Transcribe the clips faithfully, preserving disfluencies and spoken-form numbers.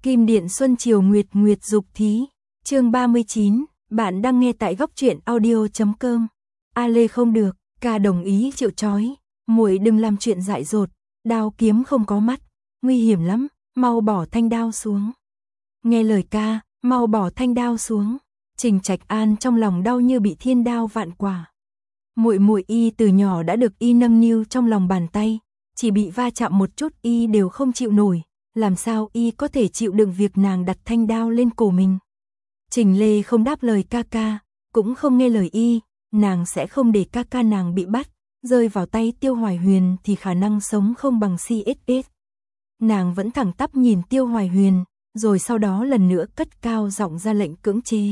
Kim Điện Xuân Chiều Nguyệt Nguyệt Dục Thí, chương ba mươi chín, bạn đang nghe tại góc truyện audio chấm com. A Lê không được, ca đồng ý chịu trói, muội đừng làm chuyện dại dột, đao kiếm không có mắt, nguy hiểm lắm, mau bỏ thanh đao xuống. Nghe lời ca, mau bỏ thanh đao xuống. Trình Trạch An trong lòng đau như bị thiên đao vạn quả. Muội muội y từ nhỏ đã được y nâng niu trong lòng bàn tay, chỉ bị va chạm một chút y đều không chịu nổi, làm sao y có thể chịu đựng việc nàng đặt thanh đao lên cổ mình. Trình Lê không đáp lời ca ca, cũng không nghe lời y, nàng sẽ không để ca ca nàng bị bắt, rơi vào tay Tiêu Hoài Huyền thì khả năng sống không bằng xê ét ét. Nàng vẫn thẳng tắp nhìn Tiêu Hoài Huyền, rồi sau đó lần nữa cất cao giọng ra lệnh cưỡng chế.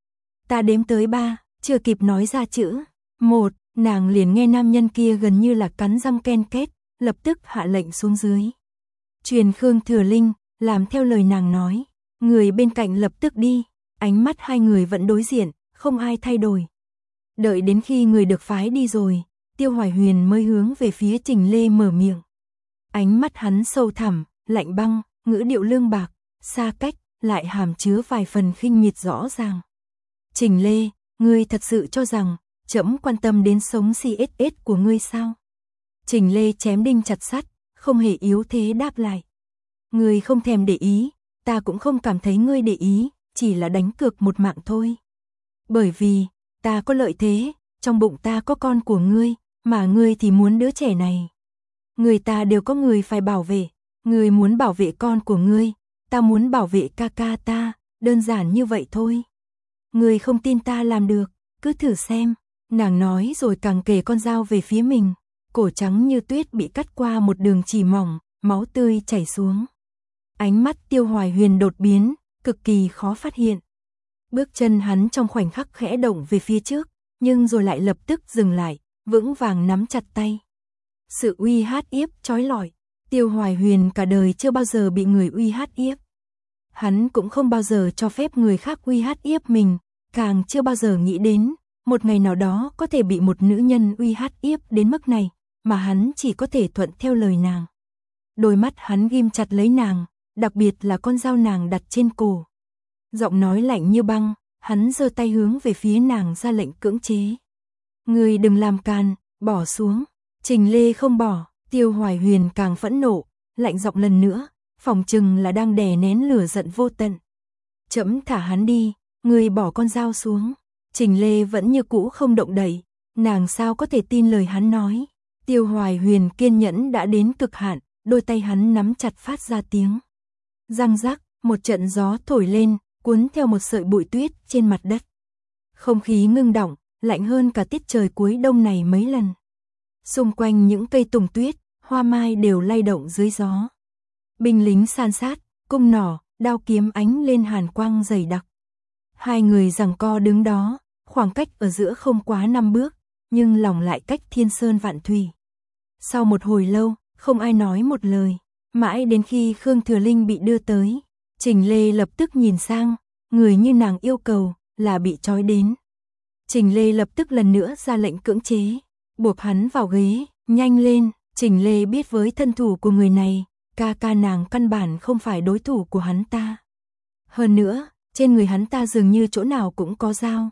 Ta đếm tới ba, chưa kịp nói ra chữ một, nàng liền nghe nam nhân kia gần như là cắn răng ken két, lập tức hạ lệnh xuống dưới. Truyền Khương Thừa Linh, làm theo lời nàng nói, người bên cạnh lập tức đi, ánh mắt hai người vẫn đối diện, không ai thay đổi. Đợi đến khi người được phái đi rồi, Tiêu Hoài Huyền mới hướng về phía Trình Lê mở miệng. Ánh mắt hắn sâu thẳm, lạnh băng, ngữ điệu lương bạc, xa cách, lại hàm chứa vài phần khinh miệt rõ ràng. Trình Lê, ngươi thật sự cho rằng trẫm quan tâm đến sống xê ét ét của ngươi sao? Trình Lê chém đinh chặt sắt, không hề yếu thế đáp lại. Ngươi không thèm để ý, ta cũng không cảm thấy ngươi để ý, chỉ là đánh cược một mạng thôi. Bởi vì, ta có lợi thế, trong bụng ta có con của ngươi, mà ngươi thì muốn đứa trẻ này. Người ta đều có người phải bảo vệ, ngươi muốn bảo vệ con của ngươi, ta muốn bảo vệ ca ca ta, đơn giản như vậy thôi. Ngươi không tin ta làm được, cứ thử xem, nàng nói rồi càng kề con dao về phía mình, cổ trắng như tuyết bị cắt qua một đường chỉ mỏng, máu tươi chảy xuống. Ánh mắt Tiêu Hoài Huyền đột biến, cực kỳ khó phát hiện. Bước chân hắn trong khoảnh khắc khẽ động về phía trước, nhưng rồi lại lập tức dừng lại, vững vàng nắm chặt tay. Sự uy hát yếp chói lọi, Tiêu Hoài Huyền cả đời chưa bao giờ bị người uy hát yếp. Hắn cũng không bao giờ cho phép người khác uy hát yếp mình, càng chưa bao giờ nghĩ đến, một ngày nào đó có thể bị một nữ nhân uy hát yếp đến mức này, mà hắn chỉ có thể thuận theo lời nàng. Đôi mắt hắn ghim chặt lấy nàng, đặc biệt là con dao nàng đặt trên cổ. Giọng nói lạnh như băng, hắn giơ tay hướng về phía nàng ra lệnh cưỡng chế. Ngươi đừng làm càn, bỏ xuống. Trình Lê không bỏ, Tiêu Hoài Huyền càng phẫn nộ, lạnh giọng lần nữa, phỏng chừng là đang đè nén lửa giận vô tận. Trẫm thả hắn đi, ngươi bỏ con dao xuống. Trình Lê vẫn như cũ không động đậy, nàng sao có thể tin lời hắn nói. Tiêu Hoài Huyền kiên nhẫn đã đến cực hạn, đôi tay hắn nắm chặt phát ra tiếng. Răng rắc, một trận gió thổi lên, cuốn theo một sợi bụi tuyết trên mặt đất. Không khí ngưng đọng, lạnh hơn cả tiết trời cuối đông này mấy lần. Xung quanh những cây tùng tuyết, hoa mai đều lay động dưới gió. Binh lính san sát, cung nỏ, đao kiếm ánh lên hàn quang dày đặc. Hai người giằng co đứng đó, khoảng cách ở giữa không quá năm bước, nhưng lòng lại cách thiên sơn vạn thủy. Sau một hồi lâu, không ai nói một lời, mãi đến khi Khương Thừa Linh bị đưa tới, Trình Lê lập tức nhìn sang, người như nàng yêu cầu, là bị trói đến. Trình Lê lập tức lần nữa ra lệnh cưỡng chế, buộc hắn vào ghế, nhanh lên. Trình Lê biết với thân thủ của người này, ca ca nàng căn bản không phải đối thủ của hắn ta. Hơn nữa, trên người hắn ta dường như chỗ nào cũng có dao.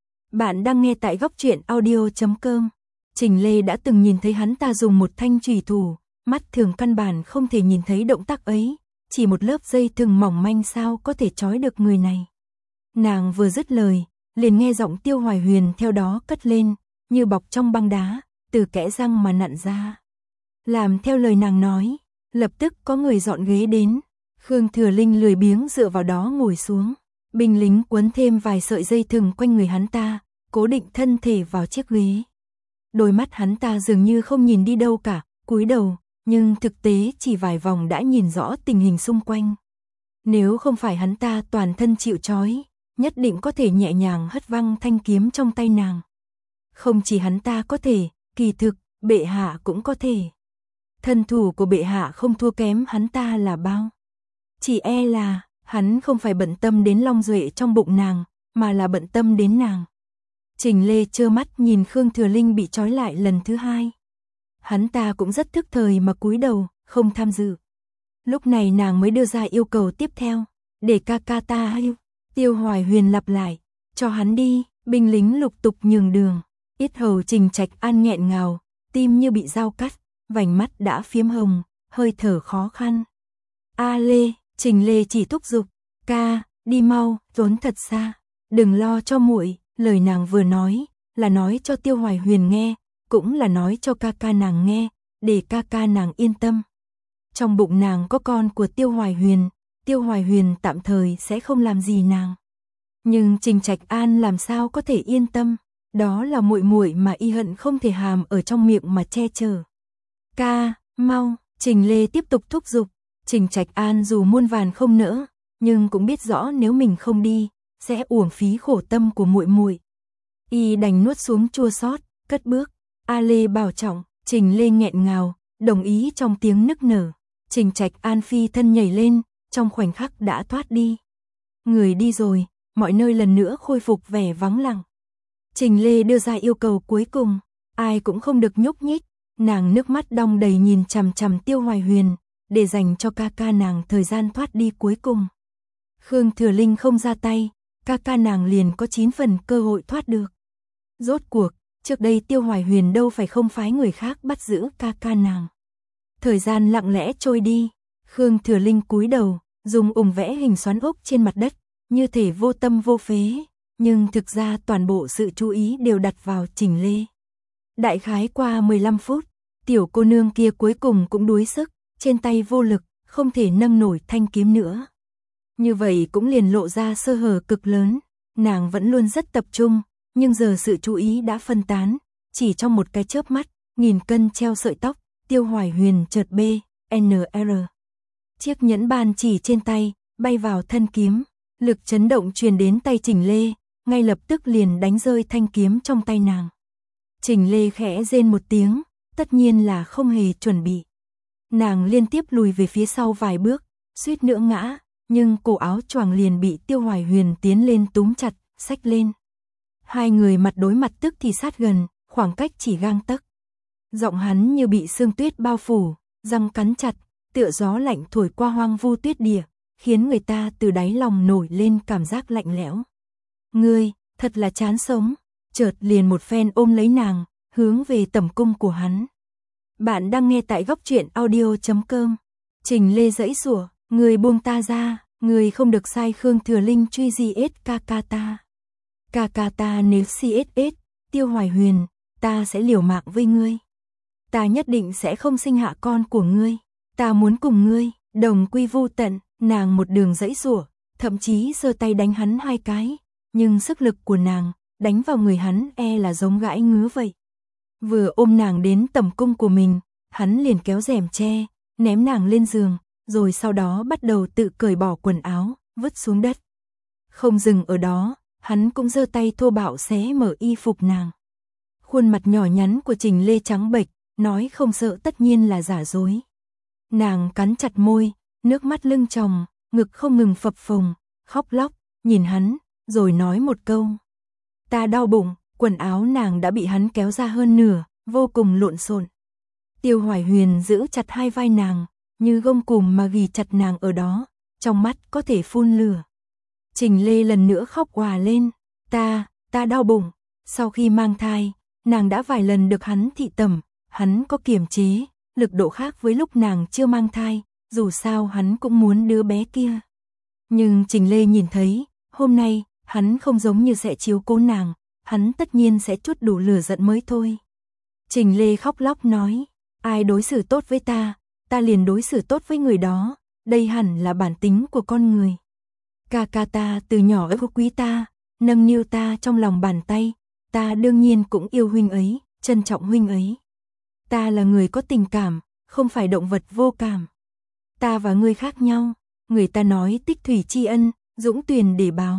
Bạn đang nghe tại góc truyện audio chấm com. Trình Lê đã từng nhìn thấy hắn ta dùng một thanh chùy thủ, mắt thường căn bản không thể nhìn thấy động tác ấy, chỉ một lớp dây thừng mỏng manh sao có thể trói được người này. Nàng vừa dứt lời, liền nghe giọng Tiêu Hoài Huyền theo đó cất lên, như bọc trong băng đá, từ kẽ răng mà nặn ra. Làm theo lời nàng nói, lập tức có người dọn ghế đến. Khương Thừa Linh lười biếng dựa vào đó ngồi xuống. Binh lính quấn thêm vài sợi dây thừng quanh người hắn ta, cố định thân thể vào chiếc ghế. Đôi mắt hắn ta dường như không nhìn đi đâu cả, cúi đầu, nhưng thực tế chỉ vài vòng đã nhìn rõ tình hình xung quanh. Nếu không phải hắn ta toàn thân chịu trói, nhất định có thể nhẹ nhàng hất văng thanh kiếm trong tay nàng. Không chỉ hắn ta có thể, kỳ thực, bệ hạ cũng có thể. Thân thủ của bệ hạ không thua kém hắn ta là bao. Chỉ e là, hắn không phải bận tâm đến long duệ trong bụng nàng, mà là bận tâm đến nàng. Trình Lê trơ mắt nhìn Khương Thừa Linh bị trói lại lần thứ hai. Hắn ta cũng rất thức thời mà cúi đầu, không tham dự. Lúc này nàng mới đưa ra yêu cầu tiếp theo. để ca ca ta hay. Tiêu Hoài Huyền lặp lại, cho hắn đi. Binh lính lục tục nhường đường. Yết hầu Trình Trạch An nghẹn ngào, tim như bị dao cắt, vành mắt đã phiếm hồng, hơi thở khó khăn. A Lê, Trình Lê chỉ thúc giục, ca, đi mau, trốn thật xa, đừng lo cho muội. Lời nàng vừa nói, là nói cho Tiêu Hoài Huyền nghe, cũng là nói cho ca ca nàng nghe, để ca ca nàng yên tâm. Trong bụng nàng có con của Tiêu Hoài Huyền, Tiêu Hoài Huyền tạm thời sẽ không làm gì nàng. Nhưng Trình Trạch An làm sao có thể yên tâm, đó là muội muội mà y hận không thể hàm ở trong miệng mà che chở. Ca, mau, Trình Lê tiếp tục thúc giục. Trình Trạch An dù muôn vàn không nỡ, nhưng cũng biết rõ nếu mình không đi, sẽ uổng phí khổ tâm của muội muội. Y đành nuốt xuống chua xót, cất bước. A Lê bảo trọng, Trình Lê nghẹn ngào, đồng ý trong tiếng nức nở. Trình Trạch An phi thân nhảy lên, trong khoảnh khắc đã thoát đi. Người đi rồi, mọi nơi lần nữa khôi phục vẻ vắng lặng. Trình Lê đưa ra yêu cầu cuối cùng, ai cũng không được nhúc nhích. Nàng nước mắt đong đầy nhìn chằm chằm Tiêu Hoài Huyền, để dành cho ca ca nàng thời gian thoát đi cuối cùng. Khương Thừa Linh không ra tay, ca ca nàng liền có chín phần cơ hội thoát được. Rốt cuộc, trước đây Tiêu Hoài Huyền đâu phải không phái người khác bắt giữ ca ca nàng. Thời gian lặng lẽ trôi đi, Khương Thừa Linh cúi đầu, dùng ủng vẽ hình xoắn ốc trên mặt đất, như thể vô tâm vô phế, nhưng thực ra toàn bộ sự chú ý đều đặt vào Trình Lê. Đại khái qua mười lăm phút, tiểu cô nương kia cuối cùng cũng đuối sức, trên tay vô lực, không thể nâng nổi thanh kiếm nữa. Như vậy cũng liền lộ ra sơ hở cực lớn, nàng vẫn luôn rất tập trung, nhưng giờ sự chú ý đã phân tán, chỉ trong một cái chớp mắt, nghìn cân treo sợi tóc, Tiêu Hoài Huyền chợt B, N R. Chiếc nhẫn bàn chỉ trên tay, bay vào thân kiếm, lực chấn động truyền đến tay Trình Lê, ngay lập tức liền đánh rơi thanh kiếm trong tay nàng. Trình Lê khẽ rên một tiếng, tất nhiên là không hề chuẩn bị. Nàng liên tiếp lùi về phía sau vài bước, suýt nữa ngã, nhưng cổ áo choàng liền bị Tiêu Hoài Huyền tiến lên túm chặt, xách lên. Hai người mặt đối mặt tức thì sát gần, khoảng cách chỉ gang tấc. Giọng hắn như bị sương tuyết bao phủ, răng cắn chặt, tựa gió lạnh thổi qua hoang vu tuyết địa, khiến người ta từ đáy lòng nổi lên cảm giác lạnh lẽo. Ngươi, thật là chán sống. Chợt liền một phen ôm lấy nàng, hướng về tẩm cung của hắn. Bạn đang nghe tại góc truyện audio chấm com. Trình Lê giãy giụa, người buông ta ra, người không được sai Khương Thừa Linh truy gì ết ca ca ta. Ca ca ta nếu si ết ết, Tiêu Hoài Huyền, ta sẽ liều mạng với ngươi. Ta nhất định sẽ không sinh hạ con của ngươi. Ta muốn cùng ngươi, đồng quy vu tận. Nàng một đường giãy giụa, thậm chí giơ tay đánh hắn hai cái, nhưng sức lực của nàng đánh vào người hắn e là giống gãi ngứa vậy. Vừa ôm nàng đến tẩm cung của mình, hắn liền kéo rèm che, ném nàng lên giường, rồi sau đó bắt đầu tự cởi bỏ quần áo, vứt xuống đất. Không dừng ở đó, hắn cũng giơ tay thô bạo xé mở y phục nàng. Khuôn mặt nhỏ nhắn của Trình Lê trắng bệch, nói không sợ tất nhiên là giả dối. Nàng cắn chặt môi, nước mắt lưng tròng, ngực không ngừng phập phồng, khóc lóc, nhìn hắn, rồi nói một câu. Ta đau bụng, quần áo nàng đã bị hắn kéo ra hơn nửa, vô cùng lộn xộn. Tiêu Hoài Huyền giữ chặt hai vai nàng, như gông cùm mà ghì chặt nàng ở đó, trong mắt có thể phun lửa. Trình Lê lần nữa khóc òa lên, ta, ta đau bụng. Sau khi mang thai, nàng đã vài lần được hắn thị tẩm, hắn có kiềm chế, lực độ khác với lúc nàng chưa mang thai, dù sao hắn cũng muốn đứa bé kia. Nhưng Trình Lê nhìn thấy, hôm nay, hắn không giống như sẽ chiếu cố nàng, hắn tất nhiên sẽ trút đủ lửa giận mới thôi. Trình Lê khóc lóc nói, ai đối xử tốt với ta, ta liền đối xử tốt với người đó, đây hẳn là bản tính của con người. Ca ca ta từ nhỏ yêu quý ta, nâng niu ta trong lòng bàn tay, ta đương nhiên cũng yêu huynh ấy, trân trọng huynh ấy. Ta là người có tình cảm, không phải động vật vô cảm. Ta và ngươi khác nhau, người ta nói tích thủy tri ân, dũng tuyền để báo.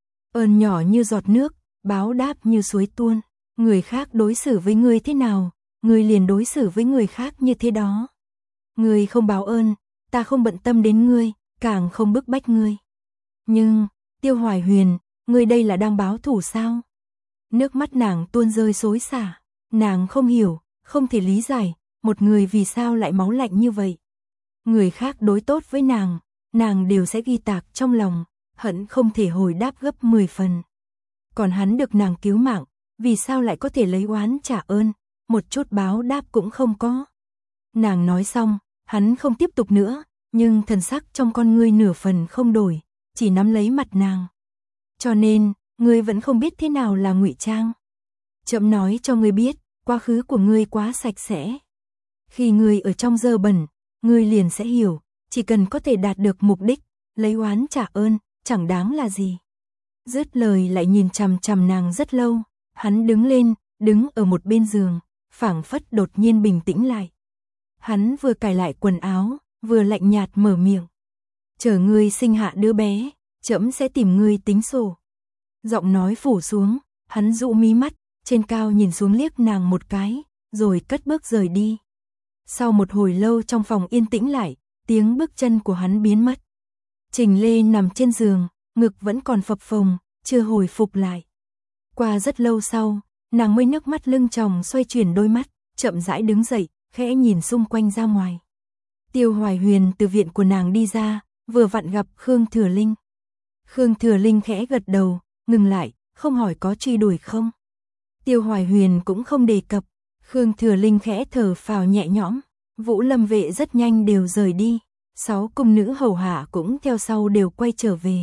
Ơn nhỏ như giọt nước, báo đáp như suối tuôn. Người khác đối xử với ngươi thế nào, ngươi liền đối xử với người khác như thế đó. Ngươi không báo ơn, ta không bận tâm đến ngươi, càng không bức bách ngươi. Nhưng, Tiêu Hoài Huyền, ngươi đây là đang báo thù sao? Nước mắt nàng tuôn rơi xối xả, nàng không hiểu, không thể lý giải, một người vì sao lại máu lạnh như vậy. Người khác đối tốt với nàng, nàng đều sẽ ghi tạc trong lòng, hận không thể hồi đáp gấp mười phần. Còn hắn được nàng cứu mạng, vì sao lại có thể lấy oán trả ơn, một chút báo đáp cũng không có. Nàng nói xong, hắn không tiếp tục nữa, nhưng thần sắc trong con ngươi nửa phần không đổi, chỉ nắm lấy mặt nàng. Cho nên, ngươi vẫn không biết thế nào là ngụy trang. Chậm nói cho ngươi biết, quá khứ của ngươi quá sạch sẽ. Khi ngươi ở trong dơ bẩn, ngươi liền sẽ hiểu, chỉ cần có thể đạt được mục đích, lấy oán trả ơn, chẳng đáng là gì. Dứt lời lại nhìn chằm chằm nàng rất lâu, hắn đứng lên, đứng ở một bên giường, phảng phất đột nhiên bình tĩnh lại. Hắn vừa cài lại quần áo, vừa lạnh nhạt mở miệng. Chờ ngươi sinh hạ đứa bé, trẫm sẽ tìm ngươi tính sổ. Giọng nói phủ xuống, hắn dụ mí mắt, trên cao nhìn xuống liếc nàng một cái, rồi cất bước rời đi. Sau một hồi lâu trong phòng yên tĩnh lại, tiếng bước chân của hắn biến mất. Trình Lê nằm trên giường, ngực vẫn còn phập phồng, chưa hồi phục lại. Qua rất lâu sau, nàng mới nước mắt lưng tròng xoay chuyển đôi mắt, chậm rãi đứng dậy, khẽ nhìn xung quanh ra ngoài. Tiêu Hoài Huyền từ viện của nàng đi ra, vừa vặn gặp Khương Thừa Linh. Khương Thừa Linh khẽ gật đầu, ngừng lại, không hỏi có truy đuổi không. Tiêu Hoài Huyền cũng không đề cập, Khương Thừa Linh khẽ thở phào nhẹ nhõm. Vũ Lâm vệ rất nhanh đều rời đi, sáu cung nữ hầu hạ cũng theo sau đều quay trở về.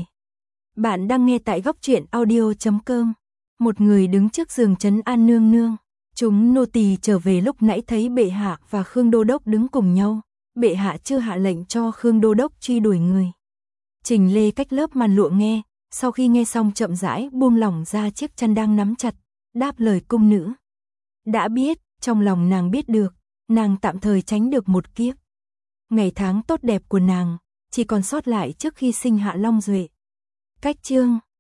Bạn đang nghe tại góc truyện audio chấm com. Một người đứng trước giường trấn an nương nương. Chúng nô tỳ trở về lúc nãy thấy bệ hạ và Khương đô đốc đứng cùng nhau. Bệ hạ chưa hạ lệnh cho Khương đô đốc truy đuổi người. Trình Lê cách lớp màn lụa nghe, sau khi nghe xong chậm rãi buông lỏng ra chiếc chăn đang nắm chặt, đáp lời cung nữ. Đã biết, trong lòng nàng biết được, nàng tạm thời tránh được một kiếp. Ngày tháng tốt đẹp của nàng, chỉ còn sót lại trước khi sinh hạ Long Duệ. Cách chương